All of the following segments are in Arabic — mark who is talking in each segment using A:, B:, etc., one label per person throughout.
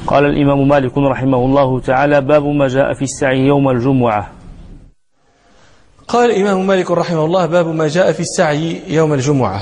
A: قال الإمام مالك رحمه الله تعالى: باب ما جاء في السعي يوم الجمعة.
B: قال الإمام مالك رحمه الله: باب ما جاء في السعي يوم الجمعة.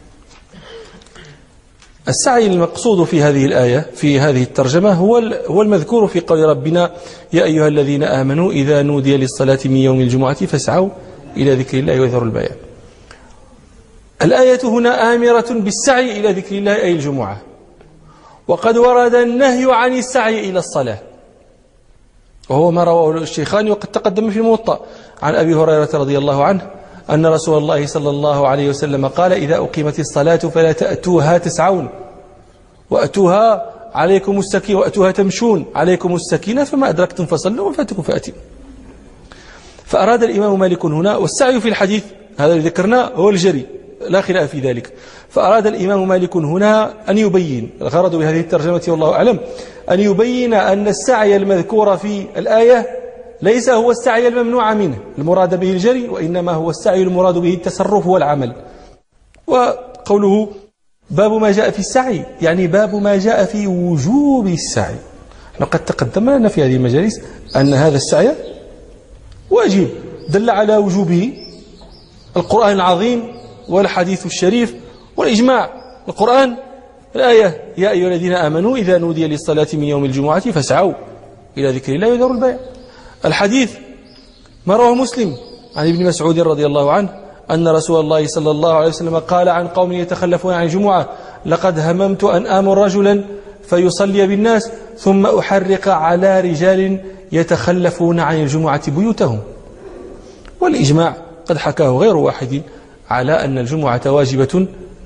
B: السعي المقصود في هذه الآية في هذه الترجمة هو المذكور في قول ربنا: يا أيها الذين آمنوا إذا نودي للصلاة من يوم الجمعة فاسعوا إلى ذكر الله وذروا البيع. الآية هنا آمرة بالسعي إلى ذكر الله أي الجمعة، وقد ورد النهي عن السعي إلى الصلاة، وهو ما رواه الشيخان وقد تقدم في الموطأ عن أبي هريرة رضي الله عنه أن رسول الله صلى الله عليه وسلم قال: إذا أقيمت الصلاة فلا تأتوها تسعون وأتوها عليكم السكينة وأتوها تمشون عليكم السكينة فما أدركتم فصلوا وفاتكم فأتوا. فأراد الإمام مالك هنا، والسعي في الحديث هذا الذي ذكرناه هو الجري لا خلاف في ذلك، فأراد الإمام مالك هنا أن يبين، الغرض بهذه الترجمة والله أعلم، أن يبين أن السعي المذكور في الآية ليس هو السعي الممنوع منه المراد به الجري، وإنما هو السعي المراد به التصرف والعمل. وقوله باب ما جاء في السعي يعني باب ما جاء في وجوب السعي. لقد تقدم لنا في هذه المجالس أن هذا السعي واجب، دل على وجوبه القرآن العظيم والحديث الشريف والإجماع. القرآن الآية: يا أيها الذين آمنوا إذا نودي للصلاة من يوم الجمعة فاسعوا إلى ذكر الله وذروا البيع. الحديث ما رواه مسلم عن ابن مسعود رضي الله عنه أن رسول الله صلى الله عليه وسلم قال عن قوم يتخلفون عن الجمعة: لقد هممت أن آمر رجلا فيصلي بالناس ثم أحرق على رجال يتخلفون عن الجمعة بيوتهم. والإجماع قد حكاه غير واحد على أن الجمعة واجبة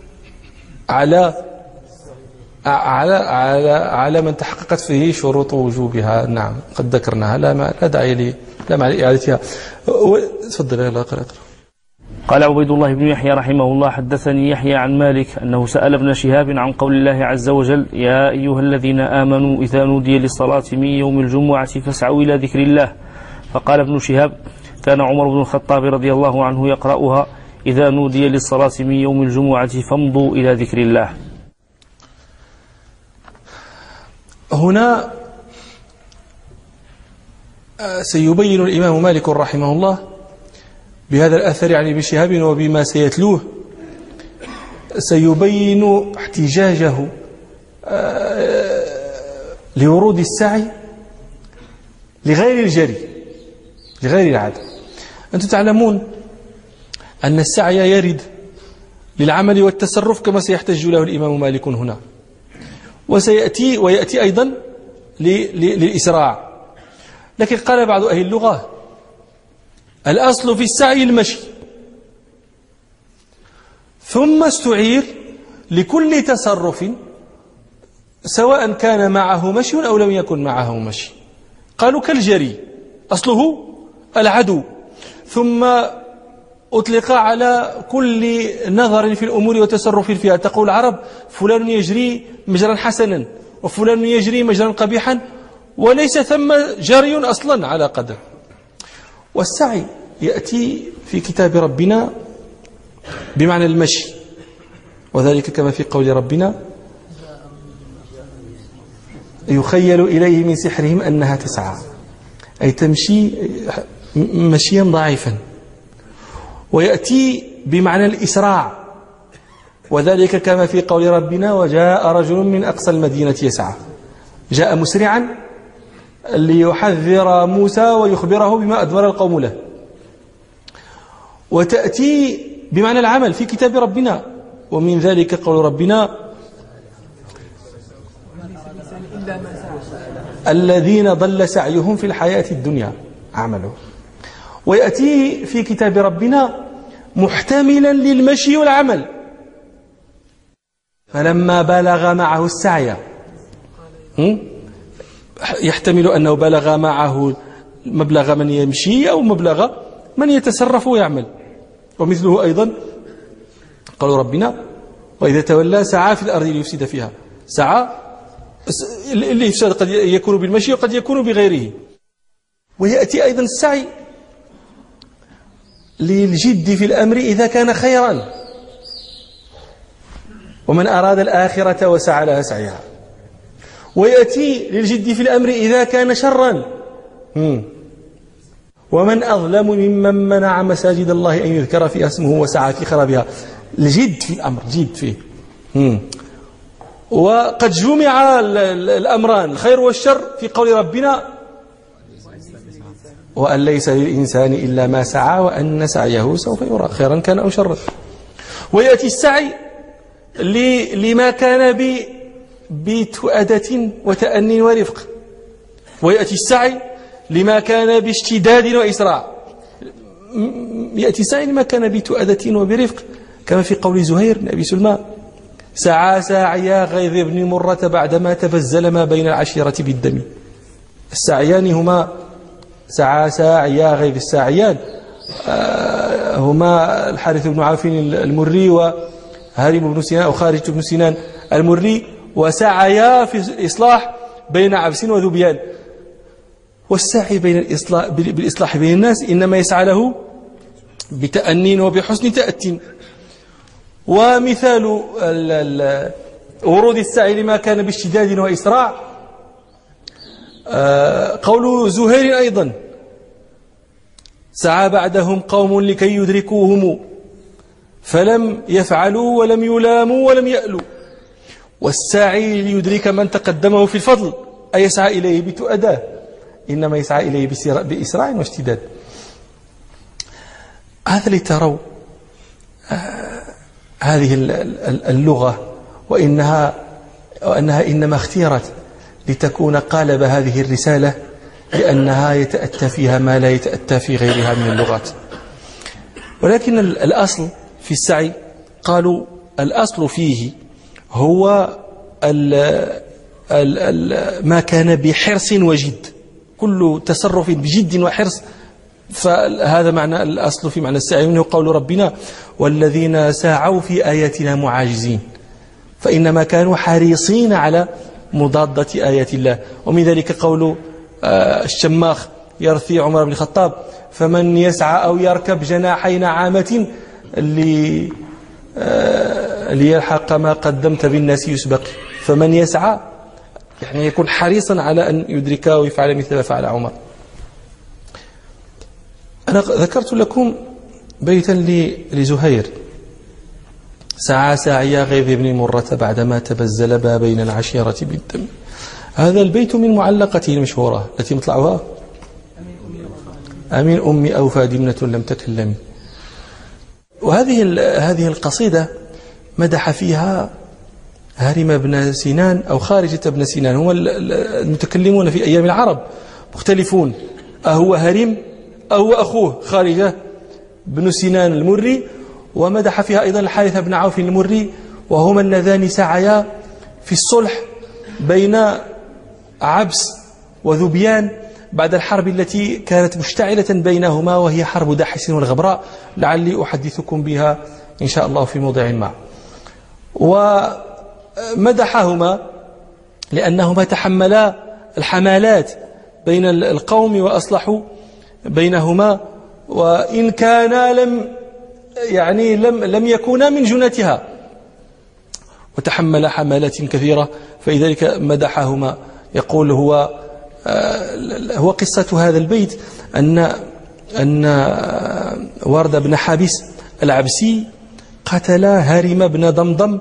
B: على من تحققت فيه شروط وجوبها. نعم قد ذكرناها، لا داعي لإعادتها. تفضل يا اقرأ.
A: قال عبيد الله بن يحيى رحمه الله: حدثني يحيى عن مالك أنه سأل ابن شهاب عن قول الله عز وجل: يا أيها الذين آمنوا إذا نودي للصلاة من يوم الجمعة فاسعوا إلى ذكر الله. فقال ابن شهاب: كان عمر بن الخطاب رضي الله عنه يقرأها: إذا نودي للصلاة من يوم الجمعة فامضوا إلى ذكر الله.
B: هنا سيبين الإمام مالك رحمه الله بهذا الأثر عن ابن شهاب وبما سيتلوه سيبين احتجاجه لورود السعي لغير الجري لغير العادة. أنتم تعلمون أن السعي يرد للعمل والتصرف كما سيحتج له الإمام مالك هنا، ويأتي أيضا للإسراع. لكن قال بعض أهل اللغة: الأصل في السعي المشي، ثم استعير لكل تصرف سواء كان معه مشي أو لم يكن معه مشي. قالوا كالجري أصله العدو، ثم أطلق على كل نظر في الأمور وتصرف فيها. تقول العرب: فلان يجري مجرا حسنا وفلان يجري مجرا قبيحا، وليس ثم جري أصلا على قدر. والسعي يأتي في كتاب ربنا بمعنى المشي، وذلك كما في قول ربنا: يخيل إليه من سحرهم أنها تسعى، أي تمشي مشيا ضعيفا. ويأتي بمعنى الإسراع، وذلك كما في قول ربنا: وجاء رجل من أقصى المدينة يسعى. جاء مسرعا ليحذر موسى ويخبره بما أدبر القوم له. وتأتي بمعنى العمل في كتاب ربنا، ومن ذلك قول ربنا: الذين ضل سعيهم في الحياة الدنيا عمله. ويأتي في كتاب ربنا محتملا للمشي والعمل، فلما بلغ معه السعي يحتمل أنه بلغ معه مبلغ من يمشي أو مبلغ من يتصرف ويعمل. ومثله أيضا قال ربنا: وإذا تولى سعى في الأرض ليفسد فيها. سعى الإفساد قد يكون بالمشي وقد يكون بغيره. ويأتي أيضا السعي للجد في الأمر إذا كان خيرا، ومن أراد الآخرة وسعى لها سعيها. ويأتي للجد في الأمر إذا كان شرا. ومن أظلم ممن منع مساجد الله أن يذكر فيها اسمه وسعى في خرابها. الجد في الأمر، جد فيه. وقد جمع الأمران الخير والشر في قول ربنا وأن ليس للإنسان إلا ما سعى وأن سعيه سوف يرى خيرا كان أو شرا. ويأتي السعي لما كان بتؤدة وتأني ورفق، ويأتي السعي لما كان باشتداد وإسراع. يأتي السعي لما كان بتؤدة وبرفق، كما في قول زهير بن أبي سلمى: سعى ساعيا غيظ بن مرة بعدما تبزل ما بين العشيرة بالدم. السعيان هما سعى ساعيا غيظ الساعيان هما الحارث بن عوف المري وهارم بن سنان أو خارج بن سنان المري، وسعيا في الإصلاح بين عبس وذبيان. والسعي بالإصلاح بين الناس إنما يسعى له بتأنين وبحسن تأتين. ومثال ورود السعي لما كان باشتداد وإسراع قول زهير أيضا: سعى بعدهم قوم لكي يدركوهم فلم يفعلوا ولم يلاموا ولم يألوا. والساعي ليدرك من تقدمه في الفضل أي يسعى إليه بتؤداه، إنما يسعى إليه بإسراع واشتداد. هذا لتروا هذه اللغة وأنها إنما اختيرت لتكون قالب هذه الرسالة، لأنها يتأتى فيها ما لا يتأتى في غيرها من اللغات. ولكن الأصل في السعي قالوا الأصل فيه هو ما كان بحرص وجد، كل تصرف بجد وحرص، فهذا معنى الأصل في معنى السعي، منه قول ربنا: والذين سعوا في آياتنا معاجزين، فإنما كانوا حريصين على مضادة آيات الله. ومن ذلك قول الشماخ يرثي عمر بن الخطاب: فمن يسعى أو يركب جناحي نعامة ليلحق ما قدمت بالناس يسبق. فمن يسعى يعني يكون حريصا على أن يدرك ويفعل مثل ما فعل عمر. أنا ذكرت لكم بيتا لزهير: سعى ساعيا غيظ بن مرة بعدما تبزل ما بين العشيرة بالدم. هذا البيت من معلقته المشهورة التي مطلعها: أمين أمي أوفى دمنة لم تكلمي. وهذه القصيدة مدح فيها هارم بن سنان أو خارجة بن سنان. هو المتكلمون في أيام العرب مختلفون، أهو هارم أو أخوه خارجة بن سنان المري. ومدح فيها أيضا الحارث بن عوف المري، وهما اللذان سعيا في الصلح بين عبس وذبيان بعد الحرب التي كانت مشتعلة بينهما، وهي حرب داحس والغبراء، لعلي أحدثكم بها إن شاء الله في موضع ما. ومدحهما لأنهما تحملا الحمالات بين القوم وأصلحوا بينهما، وإن كانا لم يكونا من جنتها، وتحمل حملات كثيرة. فلذلك مدحهما. يقول هو قصة هذا البيت أن ورد بن حابس العبسي قتل هارم بن ضمضم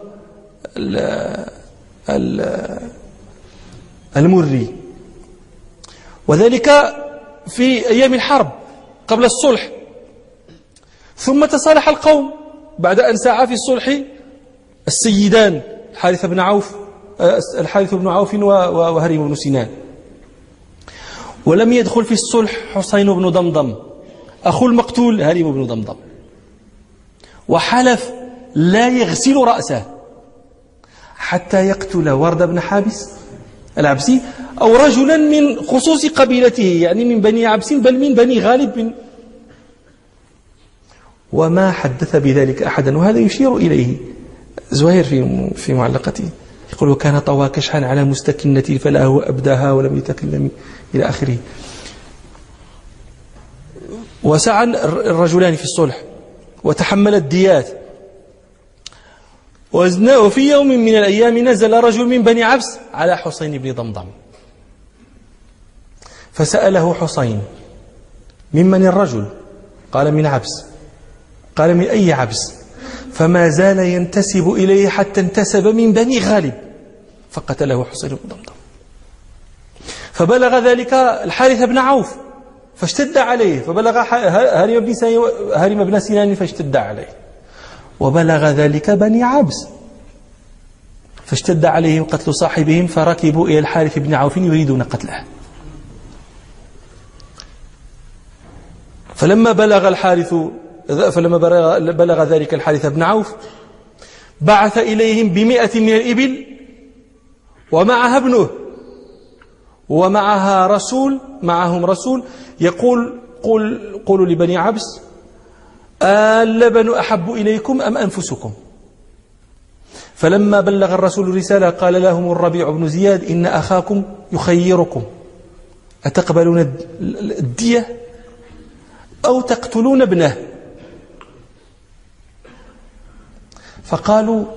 B: المري، وذلك في أيام الحرب قبل الصلح. ثم تصالح القوم بعد أن سعى في الصلح السيدان الحارث بن عوف وهرم بن سنان، ولم يدخل في الصلح حسين بن ضمضم أخو المقتول هرم بن ضمضم، وحلف لا يغسل رأسه حتى يقتل ورد بن حابس العبسي أو رجلا من خصوص قبيلته، يعني من بني عبس بل من بني غالب. وما حدث بذلك أحدا. وهذا يشير إليه زهير في معلقته، يقول: كان طوى كشحا على مستكنة فلا هو أبداها ولم يتكلم إلى آخره. وسعى الرجلان في الصلح وتحمل الديات، وفي يوم من الأيام نزل رجل من بني عبس على حسين بن ضمضم، فسأله حسين: ممن الرجل؟ قال: من عبس. قال: من أي عبس؟ فما زال ينتسب إليه حتى انتسب من بني غالب، فقتله حسين بن ضمضم. فبلغ ذلك الحارث بن عوف فاشتد عليه، فبلغ هارم بن سنان فاشتد عليه، وبلغ ذلك بني عبس فاشتد عليهم قتل صاحبهم، فركبوا إلى الحارث بن عوف يريدون قتله. فلما بلغ ذلك الحارث بن عوف بعث إليهم ب100 من الإبل ومعها ابنه معهم رسول يقول: قولوا لبني عبس: اللبن أحب إليكم أم أنفسكم؟ فلما بلغ الرسول الرسالة قال لهم الربيع بن زياد: إن أخاكم يخيركم، أتقبلون الدية أو تقتلون ابنه؟ فقالوا: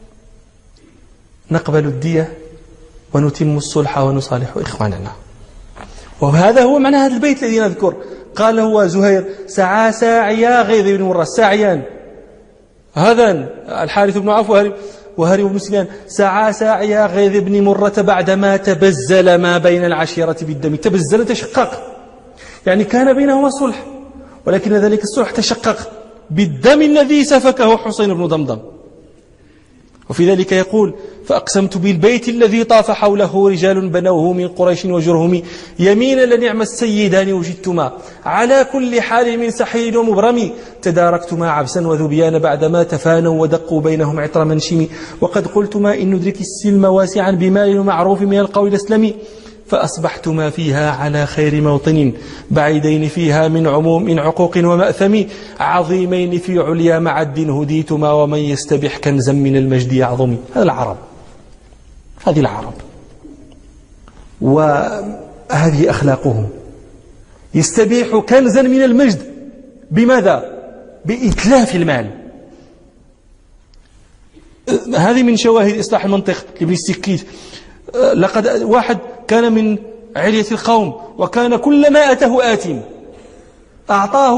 B: نقبل الدية ونتم الصلح ونصالح إخواننا. وهذا هو معنى هذا البيت الذي نذكر. قال هو زهير: سعى ساعيا غيظ بن مرة، الساعيان هذا الحارث بن عوف وهارم بن سنان، سعى ساعيا غيظ بن مرة بعدما تبزل ما بين العشيرة بالدم. تبزل، تشقق، يعني كان بينهما صلح، ولكن ذلك الصلح تشقق بالدم الذي سفكه حسين بن ضمضم. وفي ذلك يقول: فأقسمت بالبيت الذي طاف حوله رجال بنوه من قريش وجرهم، يمينا لنعم السيدان وجدتما، على كل حال من سحير ومبرم، تداركتما عبسا وذبيان بعدما تفانوا ودقوا بينهم عطر منشم، وقد قلتما إن ندرك السلم واسعا بمال ومعروف من القول الأسلم، فأصبحتما فيها على خير موطن، بعيدين فيها من عقوق ومأثم، عظيمين في عليا معد هديتما، ومن يستبح كنزا من المجد يعظم. هذه العرب وهذه أخلاقهم، يستبيح كنزا من المجد بماذا؟ بإتلاف المال. هذه من شواهد إصلاح المنطق لابن السكيت. لقد واحد كان من علية القوم، وكان كلما أتاه آتم أعطاه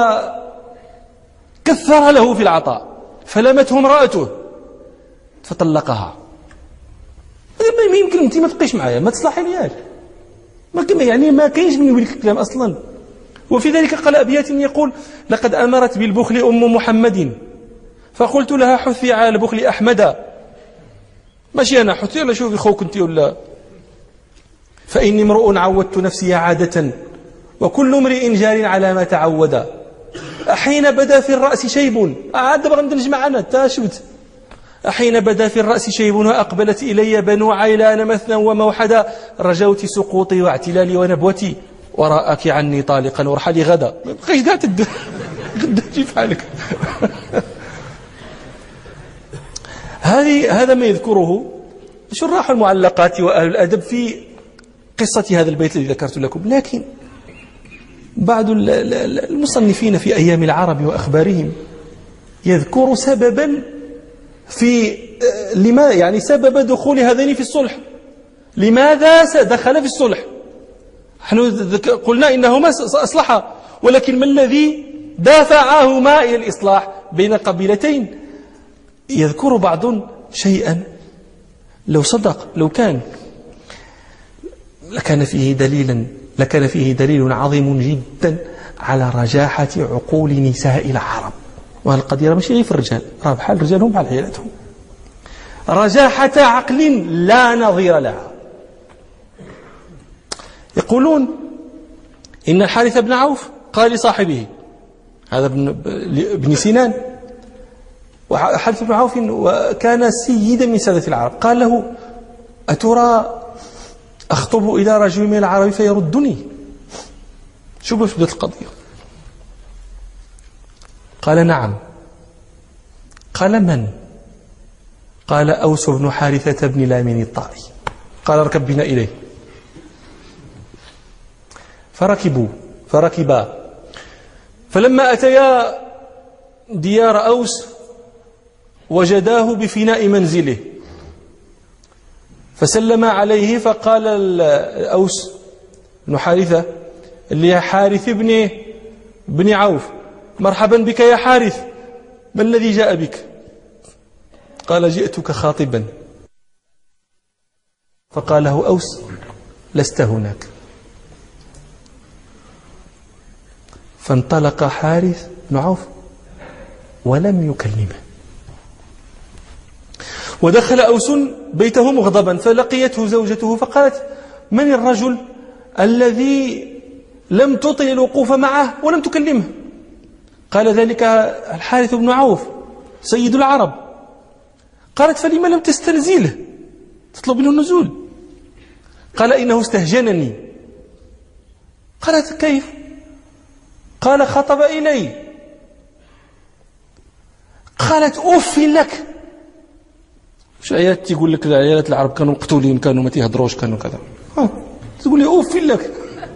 B: وكثر له في العطاء، فلمته امرأته فطلقها. ما يمكن أنت ما تبقيش معايا، ما تصلحي لياش، ما كاينش من يقول لك الكلام أصلا. وفي ذلك قال أبيات يقول: لقد أمرت بالبخل أم محمد، فقلت لها: حثي على البخل أحمد. ماشي أنا حثي، ولا شوفي خوك أنت ولا. فإني امرؤ عودت نفسي عادة، وكل امرئ جار على ما تعود. أحين بدا في الرأس شيب، عاد بغا نجمع أنا تاشبت. أحين بدا في الرأس شيب وأقبلت إلي بنو عيلان مثنى وموحدا، رجوت سقوطي واعتلالي ونبوتي، وراءك عني طالقا وارحلي غدا. ما بقيش قاعد غدا جيب حالك. هذا ما يذكره شراح المعلقات وأهل الأدب في قصة هذا البيت الذي ذكرت لكم. لكن بعض المصنفين في أيام العرب وأخبارهم يذكر سببا في لما، يعني سبب دخول هذين في الصلح، لماذا دخل في الصلح. نحن قلنا إنهما أصلحا، ولكن ما الذي دافعهما إلى الإصلاح بين قبيلتين؟ يذكر بعض شيئا لو صدق، لو كان لكان فيه دليل عظيم جدا على رجاحة عقول نساء العرب. والقضية ماشي غير في الرجال، راه بحال الرجال هم بحال عيالاتهم، رجاحة عقل لا نظير لها. يقولون إن الحارث بن عوف قال لصاحبه هذا ابن سنان، وحارث بن عوف كان سيدا من سادة العرب، قال له: أترى أخطب إلى رجل من العرب فيردني؟ شوفوا في بداية القضية. قال: نعم. قال: من؟ قال: أوس بن حارثة بن لامين الطائي. قال: اركب بنا إليه. فركبا، فلما أتيا ديار أوس وجداه بفناء منزله فسلم عليه، فقال الأوس بن حارثة اللي حارث بن عوف: مرحبا بك يا حارث، ما الذي جاء بك؟ قال: جئتك خاطبا. فقال له أوس: لست هناك. فانطلق حارث بن عوف ولم يكلمه. ودخل أوس بيته مغضبا، فلقيته زوجته فقالت: من الرجل الذي لم تطل الوقوف معه ولم تكلمه؟ قال: ذلك الحارث بن عوف سيد العرب. قالت: فلما لم تستنزله تطلب منه النزول؟ قال: إنه استهجنني. قالت: كيف؟ قال: خطب إلي. قالت: أف لك. مش آيات تقول لك عيالات العرب كانوا مقتولين، كانوا ما تيهضروش، كانوا كذا، تقول لي أف لك،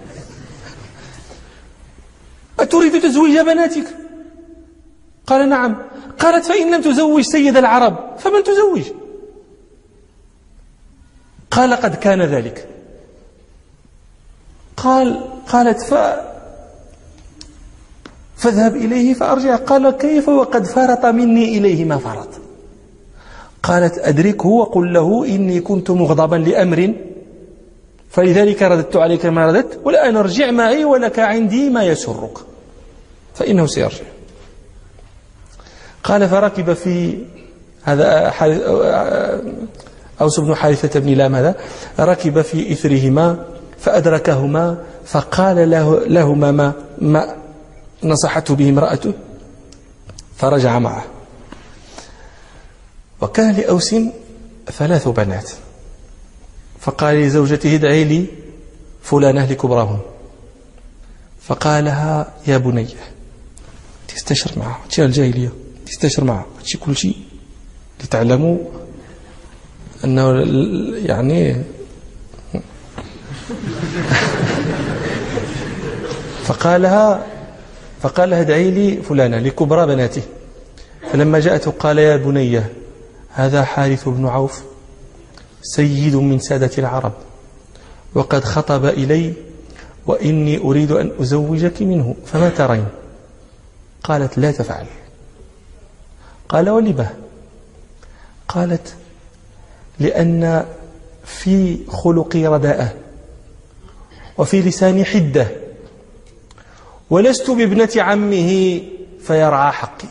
B: أتريد تزويج بناتك؟ قال: نعم. قالت: فإن لم تزوج سيد العرب فمن تزوج؟ قال: قد كان ذلك. قالت: فاذهب إليه فأرجع. قال: كيف وقد فرط مني إليه ما فرط؟ قالت: أدركه وقل له إني كنت مغضبا لأمر فلذلك رددت عليك ما رددت، والآن ارجع معي ولك عندي ما يسرك، فإنه سيرجع. قال: فركب في هذا أوس بن حارثة بن لام هذا، ركب في إثرهما فأدركهما فقال لهما ما نصحته به امرأته، فرجع معه. وكان لأوس 3 بنات، فقال لزوجته: ادعي لي فلانة لكبراهم. فقال لها: يا بني، تستشر معها، تشير الجاهلية، تستشر معها تشي كل شيء لتعلموا أنه يعني فقال لها ادعي لي فلانة لكبرى بناته. فلما جاءته قال: يا بني، هذا حارث بن عوف سيد من سادة العرب، وقد خطب إلي، وإني أريد أن أزوجك منه، فما ترين؟ قالت: لا تفعل. قال: ولما؟ قالت: لأن في خلقي رداءة وفي لساني حدة، ولست بابنة عمه فيرعى حقي،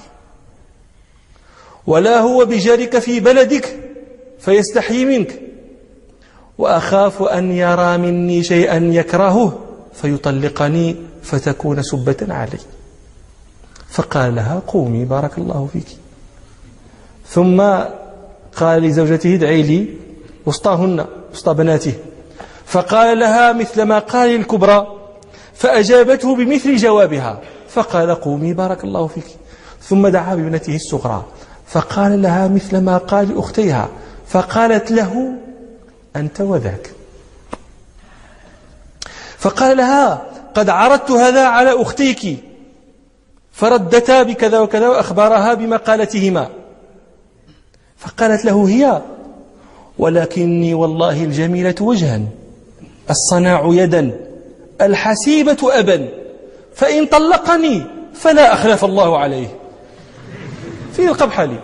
B: ولا هو بجارك في بلدك فيستحيي منك، وأخاف أن يرى مني شيئا يكرهه فيطلقني فتكون سبة علي. فقال لها: قومي بارك الله فيك. ثم قال لزوجته: ادعي لي وسطاهن، وسط بناته. فقال لها مثل ما قال الكبرى، فأجابته بمثل جوابها، فقال: قومي بارك الله فيك. ثم دعا بابنته الصغرى فقال لها مثل ما قال أختيها، فقالت له: أنت وذاك. فقال لها: قد عرضت هذا على أختيك فردتا بكذا وكذا، وأخبرها بمقالتهما. فقالت له هي: ولكني والله الجميلة وجها، الصناع يدا، الحسيبة أبا، فإن طلقني فلا أخلف الله عليه. في القبح لي.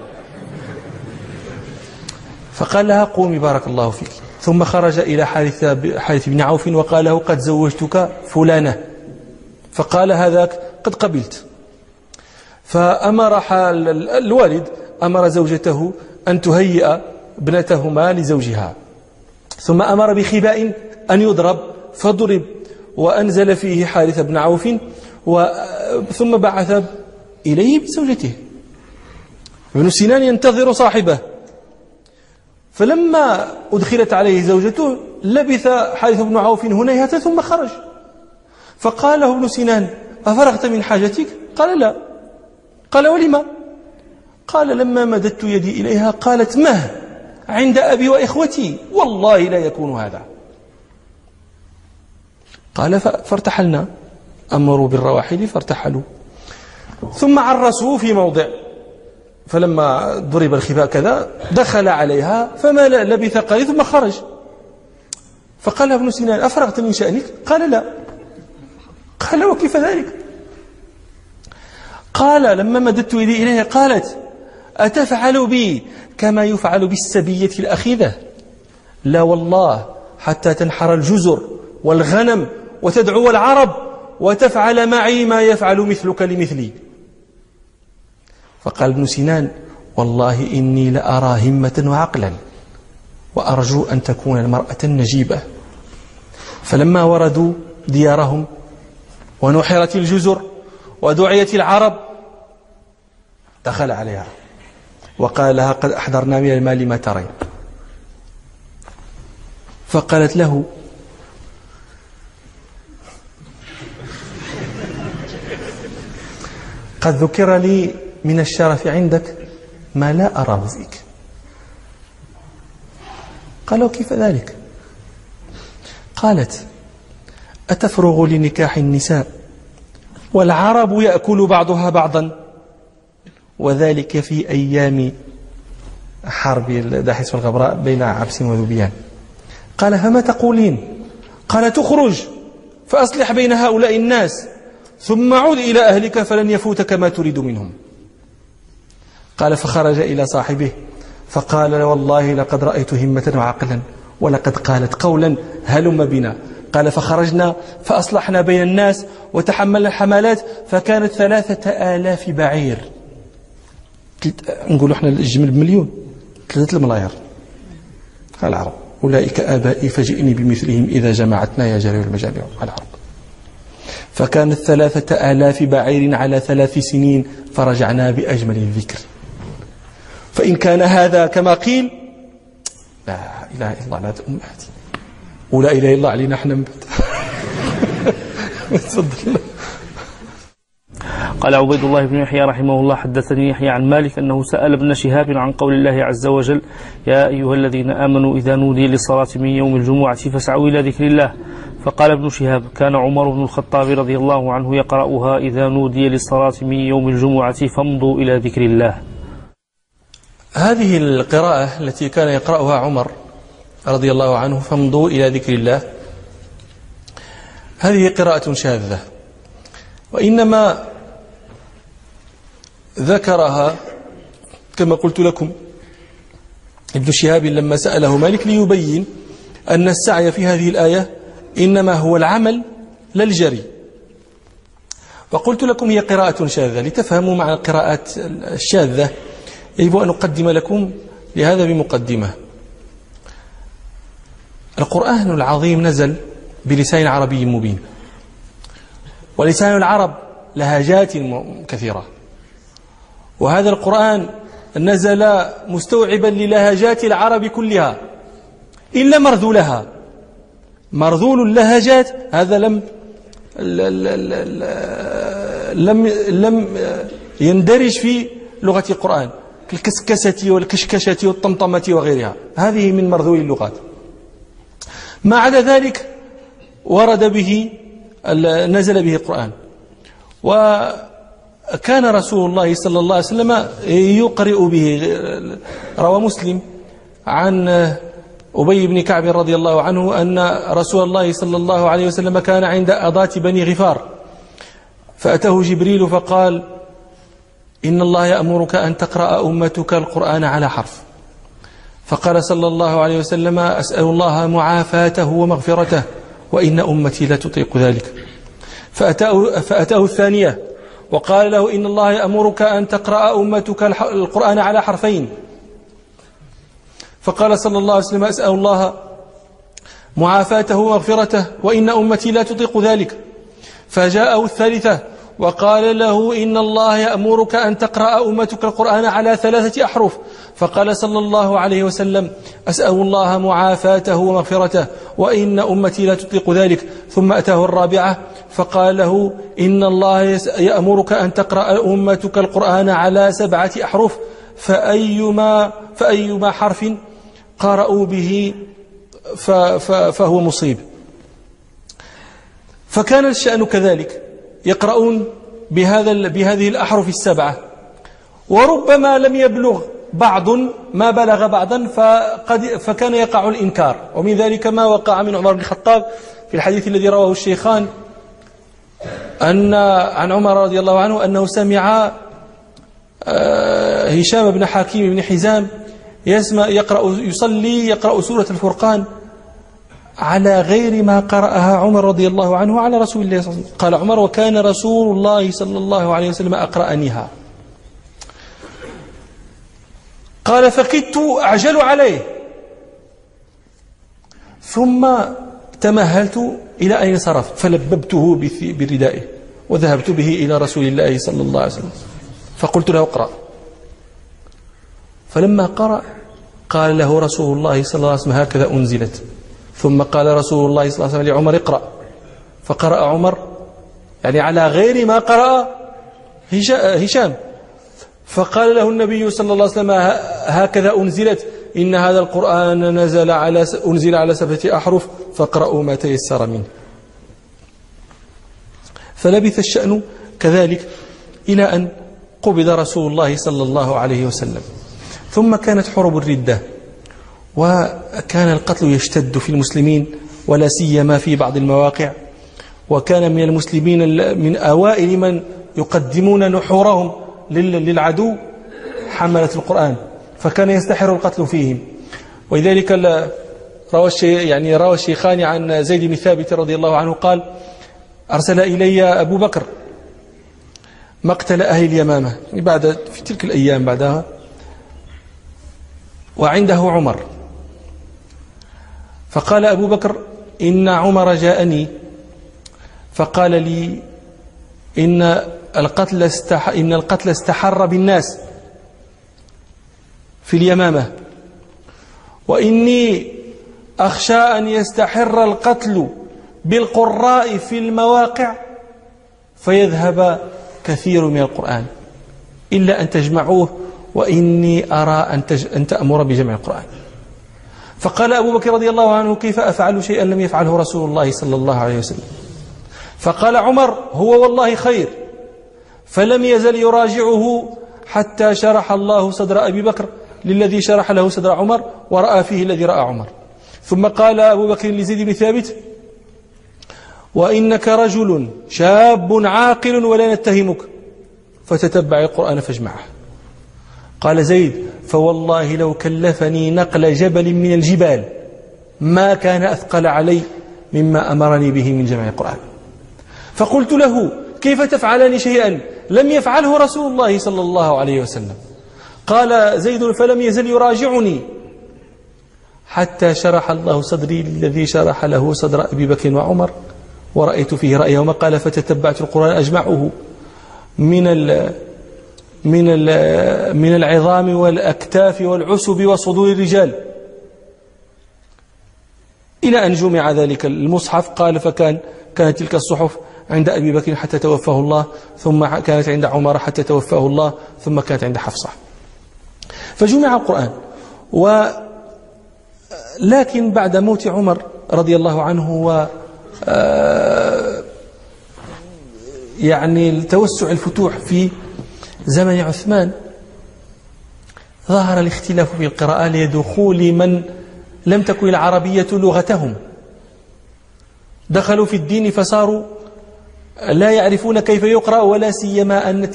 B: فقال لها: قومي بارك الله فيك. ثم خرج إلى حارث بن عوف وقال له: قد زوجتك فلانة. فقال: هذاك قد قبلت. فأمر الوالد أمر زوجته أن تهيئ ابنتهما لزوجها، ثم أمر بخباء أن يضرب، فضرب وأنزل فيه حارث بن عوف، ثم بعث إليه بزوجته. ابن سنان ينتظر صاحبه، فلما أدخلت عليه زوجته لبث حارث بن عوف هنيهة ثم خرج. فقال له ابن سنان: أفرغت من حاجتك؟ قال: لا. قال: ولما؟ قال: لما مددت يدي إليها قالت: مه عند أبي وإخوتي، والله لا يكون هذا. قال: فارتحلنا، أمروا بالرواحل فارتحلوا. ثم عرسوا في موضع، فلما ضرب الخفاء كذا دخل عليها فما لبث قليل ثم خرج. فقال ابن سينان: أفرغت من شأنك؟ قال: لا. قال: وكيف ذلك؟ قال: لما مددت يدي إليها قالت: أتفعل بي كما يفعل بالسبية الأخيذة؟ لا والله، حتى تنحر الجزر والغنم وتدعو العرب وتفعل معي ما يفعل مثلك لمثلي. فقال ابن سينان: والله إني لأرى همة وعقلا، وأرجو أن تكون المرأة نجيبة. فلما وردوا ديارهم ونحرت الجزر ودعيت العرب دخل عليها وقال لها: قد أحضرنا من المال ما ترين. فقالت له: قد ذكر لي من الشرف عندك ما لا أراه فيك. قالوا: كيف ذلك؟ قالت: أتفرغ لنكاح النساء والعرب يأكل بعضها بعضا، وذلك في أيام حرب الداحس والغبراء بين عبس وذبيان. قال: فما تقولين؟ قال: تخرج فأصلح بين هؤلاء الناس ثم عد إلى أهلك فلن يفوتك ما تريد منهم. قال: فخرج إلى صاحبه فقال: والله لقد رأيت همة وعقلا، ولقد قالت قولا هلم بنا. قال: فخرجنا فأصلحنا بين الناس وتحملنا الحملات فكانت 3000 بعير. نقول احنا الجمل بمليون، 3 الملاير. قال العرب: أولئك آبائي فجئني بمثلهم إذا جمعتنا يا جرير المجامع. العرب: فكانت 3000 بعير على 3 سنين فرجعنا بأجمل الذكر. فإن كان هذا كما قيل لا إله إلا الله لا أمهاتي، ولا إله إلا الله علينا احنا. تفضل.
A: قال عبيد الله بن يحيى رحمه الله: حدثني يحيى عن مالك أنه سأل ابن شهاب عن قول الله عز وجل: يا أيها الذين آمنوا إذا نودي للصلاة من يوم الجمعة فاسعوا إلى ذكر الله. فقال ابن شهاب: كان عمر بن الخطاب رضي الله عنه يقرأها: إذا نودي للصلاة من يوم الجمعة فامضوا إلى ذكر الله.
B: هذه القراءة التي كان يقرأها عمر رضي الله عنه، فامضوا إلى ذكر الله، هذه قراءة شاذة، وإنما ذكرها كما قلت لكم ابن شهاب لما سأله مالك ليبين أن السعي في هذه الآية إنما هو العمل لا الجري. وقلت لكم هي قراءة شاذة. لتفهموا معنى القراءات الشاذة يجب أن أقدم لكم لهذا بمقدمة. القرآن العظيم نزل بلسان عربي مبين، ولسان العرب لهجات كثيرة، وهذا القرآن نزل مستوعبا للهجات العرب كلها إلا مرذولها. مرذول اللهجات هذا لم يندرج في لغة القرآن، كالكسكسة والكشكشة والطمطمة وغيرها، هذه من مرذول اللغات. ما عدا ذلك ورد به نزل به القرآن. وكان رسول الله صلى الله عليه وسلم يقرئ به. روى مسلم عن أبي بن كعب رضي الله عنه أن رسول الله صلى الله عليه وسلم كان عند أضاة بني غفار، فأتاه جبريل فقال: إن الله يأمرك أن تقرأ أمتك القرآن على حرف. فقال صلى الله عليه وسلم: أسأل الله معافاته ومغفرته، وإن أمتي لا تطيق ذلك. فأتاه الثانية وقال له: إن الله يأمرك أن تقرأ أمتك القرآن على حرفين. فقال صلى الله عليه وسلم: أسأل الله معافاته ومغفرته، وإن أمتي لا تطيق ذلك. فجاءه الثالثة وقال له: إن الله يأمرك أن تقرأ أمتك القرآن على 3 أحرف. فقال صلى الله عليه وسلم: أسأل الله معافاته ومغفرته، وإن أمتي لا تطيق ذلك. ثم أتاه الرابعة فقال له: إن الله يأمرك أن تقرأ أمتك القرآن على 7 أحرف، فأيما حرف قرأوا به فهو مصيب. فكان الشأن كذلك، يقرؤون بهذه الأحرف 7، وربما لم يبلغ بعض ما بلغ بعضا فكان يقع الإنكار. ومن ذلك ما وقع من عمر بن الخطاب في الحديث الذي رواه الشيخان عن عمر رضي الله عنه أنه سمع هشام بن حكيم بن حزام يقرأ سورة الفرقان على غير ما قرأها عمر رضي الله عنه على رسول الله صلى الله عليه وسلم. قال عمر: وكان رسول الله صلى الله عليه وسلم أقرأنيها. قال: فكدت أعجل عليه، ثم تمهلت إلى أن انصرف فلببته بردائه وذهبت به إلى رسول الله صلى الله عليه وسلم فقلت له: اقرأ. فلما قرأ قال له رسول الله صلى الله عليه وسلم: هكذا أنزلت. ثم قال رسول الله صلى الله عليه وسلم لعمر: اقرأ. فقرأ عمر يعني على غير ما قرأ هشام. فقال له النبي صلى الله عليه وسلم: هكذا أنزلت، إن هذا القرآن أنزل على 7 أحرف فاقرأوا ما تيسر منه. فلبث الشأن كذلك إلى أن قبض رسول الله صلى الله عليه وسلم. ثم كانت حروب الردة، وكان القتل يشتد في المسلمين ولا سيما في بعض المواقع، وكان من المسلمين من أوائل من يقدمون نحورهم للعدو حملة القرآن، فكان يستحر القتل فيهم. ولذلك روى الشيخان عن زيد بن ثابت رضي الله عنه قال: أرسل إلي أبو بكر مقتل أهل اليمامة في تلك الأيام بعدها، وعنده عمر. فقال أبو بكر: إن عمر جاءني فقال لي إن القتل استحر بالناس في اليمامة، وإني أخشى أن يستحر القتل بالقراء في المواقع فيذهب كثير من القرآن إلا أن تجمعوه، وإني أرى أن تأمر بجمع القرآن. فقال أبو بكر رضي الله عنه: كيف أفعل شيئا لم يفعله رسول الله صلى الله عليه وسلم؟ فقال عمر: هو والله خير. فلم يزل يراجعه حتى شرح الله صدر أبي بكر للذي شرح له صدر عمر، ورأى فيه الذي رأى عمر. ثم قال أبو بكر لزيد بن ثابت: وإنك رجل شاب عاقل ولا نتهمك، فتتبع القرآن فاجمعه. قال زيد: فوالله لو كلفني نقل جبل من الجبال ما كان أثقل علي مما أمرني به من جمع القرآن. فقلت له: كيف تفعلان شيئا لم يفعله رسول الله صلى الله عليه وسلم؟ قال زيد: فلم يزل يراجعني حتى شرح الله صدري الذي شرح له صدر أبي بكر وعمر، ورأيت فيه رأيهما. قال: فتتبعت القرآن أجمعه من العظام والأكتاف والعسب وصدور الرجال إلى أن جمع ذلك المصحف. قال: كانت تلك الصحف عند أبي بكر حتى توفاه الله، ثم كانت عند عمر حتى توفاه الله، ثم كانت عند حفصة. فجمع القرآن. لكن بعد موت عمر رضي الله عنه يعني توسع الفتوح في زمن عثمان، ظهر الاختلاف في القراءة لدخول من لم تكن العربية لغتهم، دخلوا في الدين فصاروا لا يعرفون كيف يقرأ، ولا سيما أن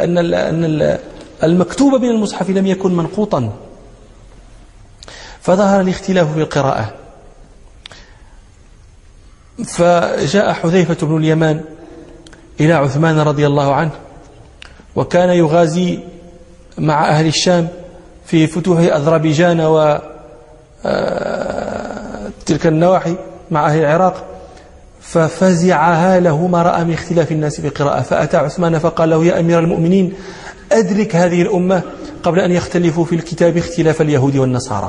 B: المكتوب من المصحف لم يكن منقوطا، فظهر الاختلاف في القراءة. فجاء حذيفة بن اليمان إلى عثمان رضي الله عنه، وكان يغازي مع أهل الشام في فتوح أذربيجان وتلك النواحي مع أهل العراق، ففزعها له ما رأى من اختلاف الناس في القراءة. فأتى عثمان فقال له: يا أمير المؤمنين، أدرك هذه الأمة قبل أن يختلفوا في الكتاب اختلاف اليهود والنصارى.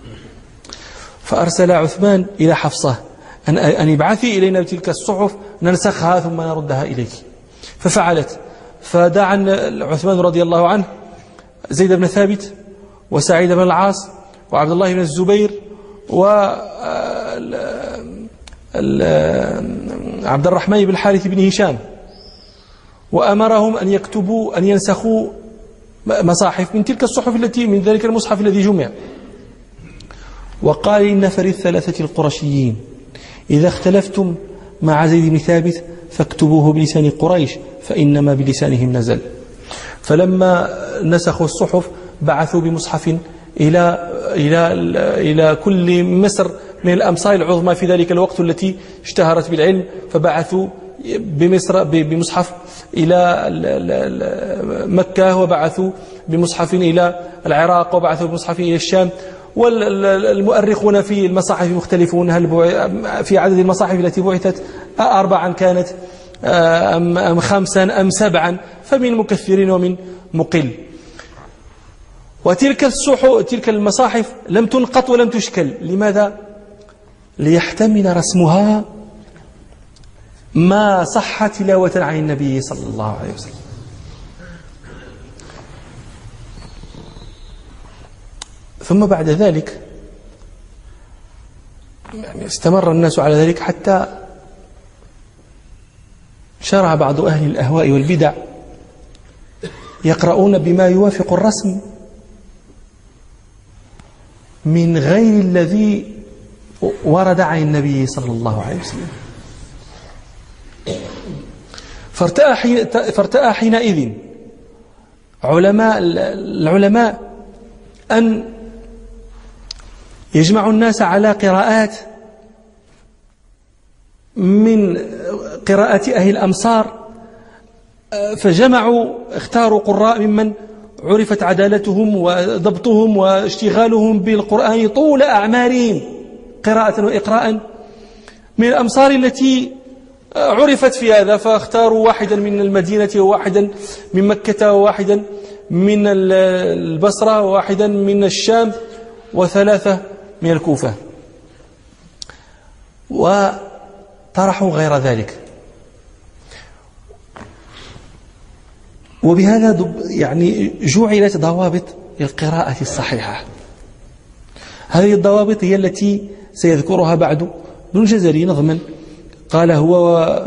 B: فأرسل عثمان إلى حفصة أن ابعثي إلينا تلك الصحف ننسخها ثم نردها إليك. ففعلت، فدعا عثمان رضي الله عنه زيد بن ثابت وسعيد بن العاص وعبد الله بن الزبير عبد الرحمن بن الحارث بن هشام، وأمرهم أن يكتبوا أن ينسخوا مصاحف من تلك الصحف التي من ذلك المصحف الذي جمع. وقال للنفر الثلاثة القرشيين: إذا اختلفتم مع زيد بن ثابت فاكتبوه بلسان قريش فإنما بلسانهم نزل. فلما نسخوا الصحف بعثوا بمصحف إلى كل مصر من الأمصار العظمى في ذلك الوقت التي اشتهرت بالعلم، فبعثوا بمصر بمصحف إلى مكة، وبعثوا بمصحف إلى العراق، وبعثوا بمصحف إلى الشام. والمؤرخون في المصاحف مختلفون، هل في عدد المصاحف التي بعثت 4 كانت أم 5 أم 7، فمن مكثرين ومن مقل. تلك المصاحف لم تنقط ولم تشكل. لماذا؟ ليحتمل رسمها ما صح تلاوة عن النبي صلى الله عليه وسلم. ثم بعد ذلك استمر الناس على ذلك حتى شرع بعض أهل الأهواء والبدع يقرؤون بما يوافق الرسم من غير الذي ورد عن النبي صلى الله عليه وسلم. فارتأى حينئذ العلماء أن يجمعوا الناس على قراءات من قراءة أهل الأمصار، اختاروا قراء ممن عرفت عدالتهم وضبطهم واشتغالهم بالقرآن طول أعمارهم قراءة وإقراء من الأمصار التي عرفت في هذا، فاختاروا واحدا من المدينة وواحدا من مكة وواحدا من البصرة وواحدا من الشام و3 من الكوفة، وطرحوا غير ذلك. وبهذا جعلت ضوابط القراءة الصحيحة. هذه الضوابط هي التي سيذكرها بعد ابن الجزري نظما، قال: هو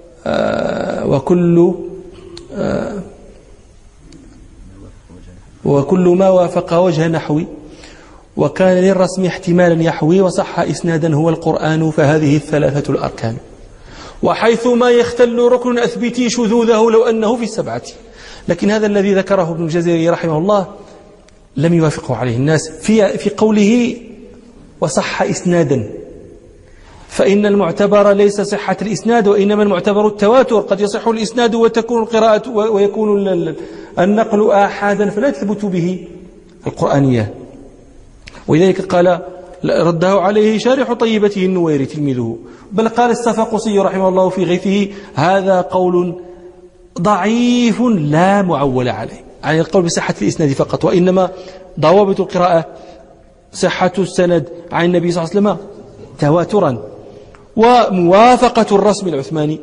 B: وكل ما وافق وجه نحوي وكان للرسم احتمالا يحوي وصح إسنادا هو القرآن، فهذه 3 الأركان. وحيث ما يختل ركن أثبتي شذوذه لو أنه في 7. لكن هذا الذي ذكره ابن الجزري رحمه الله لم يوافقه عليه الناس في قوله وصح إسنادا، فإن المعتبر ليس صحة الإسناد، وإنما المعتبر التواتر. قد يصح الإسناد وتكون القراءة ويكون النقل آحادا فلا تثبت به القرآنية. ولذلك قال رده عليه شارح طيبته النويري تلميذه، بل قال الصفاقسي رحمه الله في غيثه: هذا قول ضعيف لا معول عليه، يعني القول بصحة الإسناد فقط، وإنما ضوابط القراءة صحة السند عن النبي صلى الله عليه وسلم تواترا، وموافقة الرسم العثماني،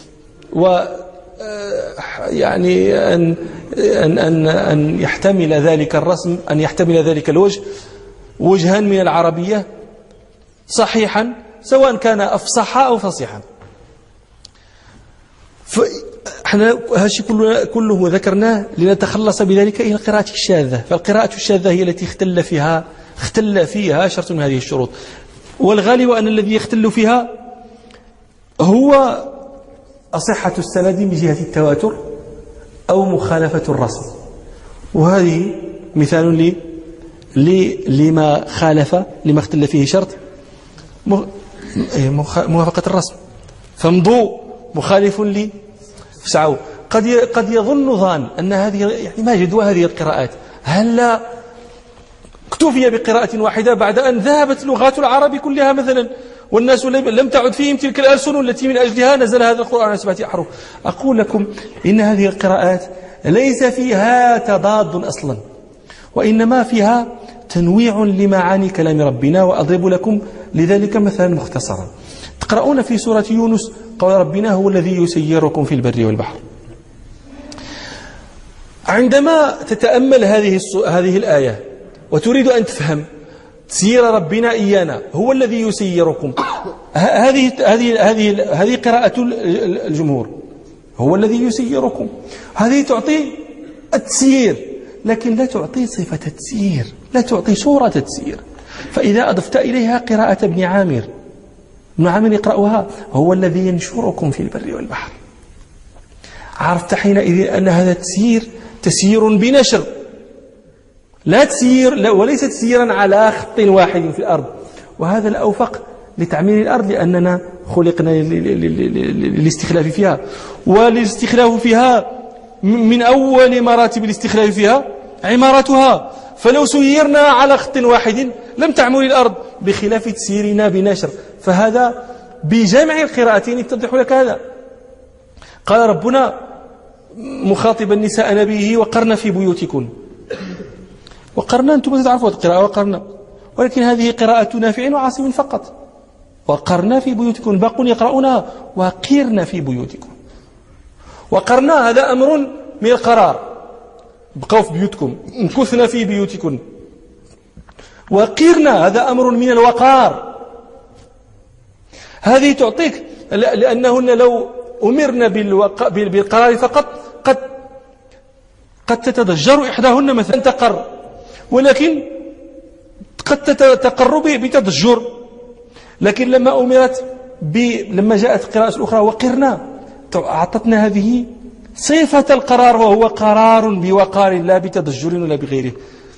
B: يعني أن يحتمل ذلك الرسم، أن يحتمل ذلك الوجه وجها من العربية صحيحا سواء كان أفصح أو فصيحا. فإحنا هالشيء كله ذكرناه لنتخلص بذلك إلى القراءة الشاذة. فالقراءة الشاذة هي التي اختل فيها شرط من هذه الشروط، والغالب أن الذي يختل فيها هو صحة السند من جهة التواتر أو مخالفة الرسم. وهذه مثال لما اختل فيه شرط موافقة الرسم، فامضوا مخالف فسعوا. قد يظن ظان أن هذه ما جدوى هذه القراءات، هل اكتفي بقراءة واحدة بعد أن ذهبت لغات العرب كلها مثلا، والناس لم تعد فيهم تلك الألسن التي من أجلها نزل هذا القرآن على 7 أحرف. أقول لكم إن هذه القراءات ليس فيها تضاد أصلا، وإنما فيها تنويع لمعاني كلام ربنا. وأضرب لكم لذلك مثلا مختصرا. تقرؤون في سورة يونس قول ربنا: هو الذي يسيركم في البر والبحر. عندما تتأمل هذه الآية وتريد أن تفهم تسيير ربنا إيانا، هو الذي يسيركم، هذه قراءة الجمهور، هو الذي يسيركم، هذه تعطي التسيير، لكن لا تعطي صفة تسيير، لا تعطي صورة تسيير. فإذا أضفت إليها قراءة ابن عامر يقرأها: هو الذي ينشركم في البر والبحر، عرفت حينئذ أن هذا تسيير بنشر، لا تسيير وليس تسييرا على خط واحد في الأرض. وهذا الأوفق لتعمير الأرض، لأننا خلقنا للاستخلاف فيها، والاستخلاف فيها من أول مراتب الاستخلاف فيها عمارتها. فلو سيرنا على خط واحد لم تعمر الأرض، بخلاف تسييرنا بنشر. فهذا بجمع القراءتين يتضح لك هذا. قال ربنا مخاطبا نساء نبيه: وقرن في بيوتكن. وقرنا أنتم تعرفوا القراءة وقرنا، ولكن هذه قراءة نافع وعاصم فقط. وقرنا في بيوتكن، باقون يقرؤونها وقرنا في بيوتكن. وقرنا هذا أمر من القرار، بقوا في بيوتكم، امكثنا في بيوتكن. وقرنا هذا أمر من الوقار. هذه تعطيك، لأنهن لو أمرنا بالقرار فقط قد تتضجر إحداهن مثلا تقر، ولكن قد تقر بتضجر. لكن لما جاءت القراءة الأخرى وقرنا، أعطتنا هذه صفة القرار، وهو قرار بوقار لا بتضجر ولا بغيره.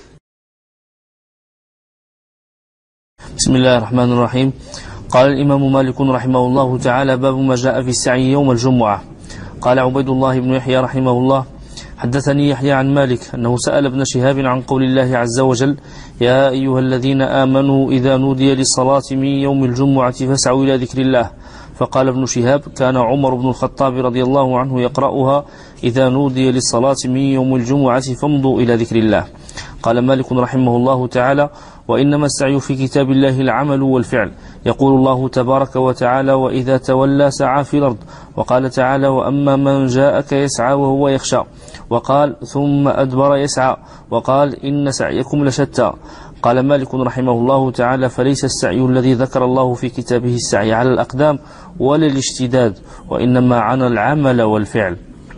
A: بسم الله الرحمن الرحيم. قال الإمام مالك رحمه الله تعالى: باب ما جاء في السعي يوم الجمعة. قال عبيد الله بن يحيى رحمه الله: حدثني يحيى عن مالك أنه سأل ابن شهاب عن قول الله عز وجل: يا أيها الذين آمنوا إذا نودي للصلاة من يوم الجمعة فاسعوا إلى ذكر الله. فقال ابن شهاب: كان عمر بن الخطاب رضي الله عنه يقرأها: إذا نودي للصلاة من يوم الجمعة فامضوا إلى ذكر الله. قال مالك رحمه الله تعالى: وإنما السعي في كتاب الله العمل والفعل. يقول الله تبارك وتعالى: وإذا تولى سعى في الأرض. وقال تعالى: وأما من جاءك يسعى وهو يخشى. وقال: ثم أدبر يسعى. وقال: إن سعيكم لشتى. قال مالك رحمه الله تعالى: فليس السعي الذي ذكر الله في كتابه السعي على الأقدام ولا الاشتداد، وإنما عن العمل والفعل.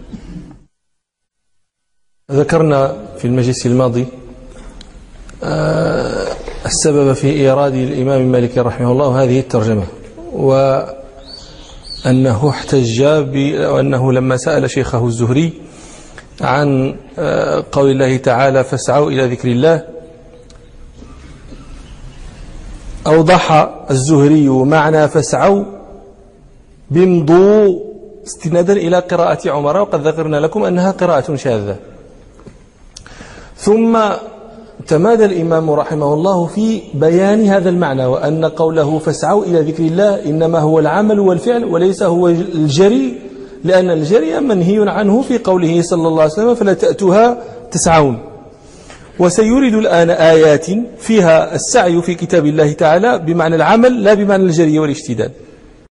B: ذكرنا في المجلس الماضي السبب في إيراد الإمام مالك رحمه الله هذه الترجمة، وأنه احتج وأنه لما سأل شيخه الزهري عن قول الله تعالى: فاسعوا إلى ذكر الله، أوضح الزهري معنى فاسعوا بامضوا استنادا إلى قراءة عمر، وقد ذكرنا لكم أنها قراءة شاذة. ثم تمادى الإمام رحمه الله في بيان هذا المعنى، وأن قوله فاسعوا إلى ذكر الله إنما هو العمل والفعل وليس هو الجري، لأن الجري منهي عنه في قوله صلى الله عليه وسلم: فلا تأتوها تسعون. وسيريد الآن آيات فيها السعي في كتاب الله تعالى بمعنى العمل لا بمعنى الجري والاشتداد.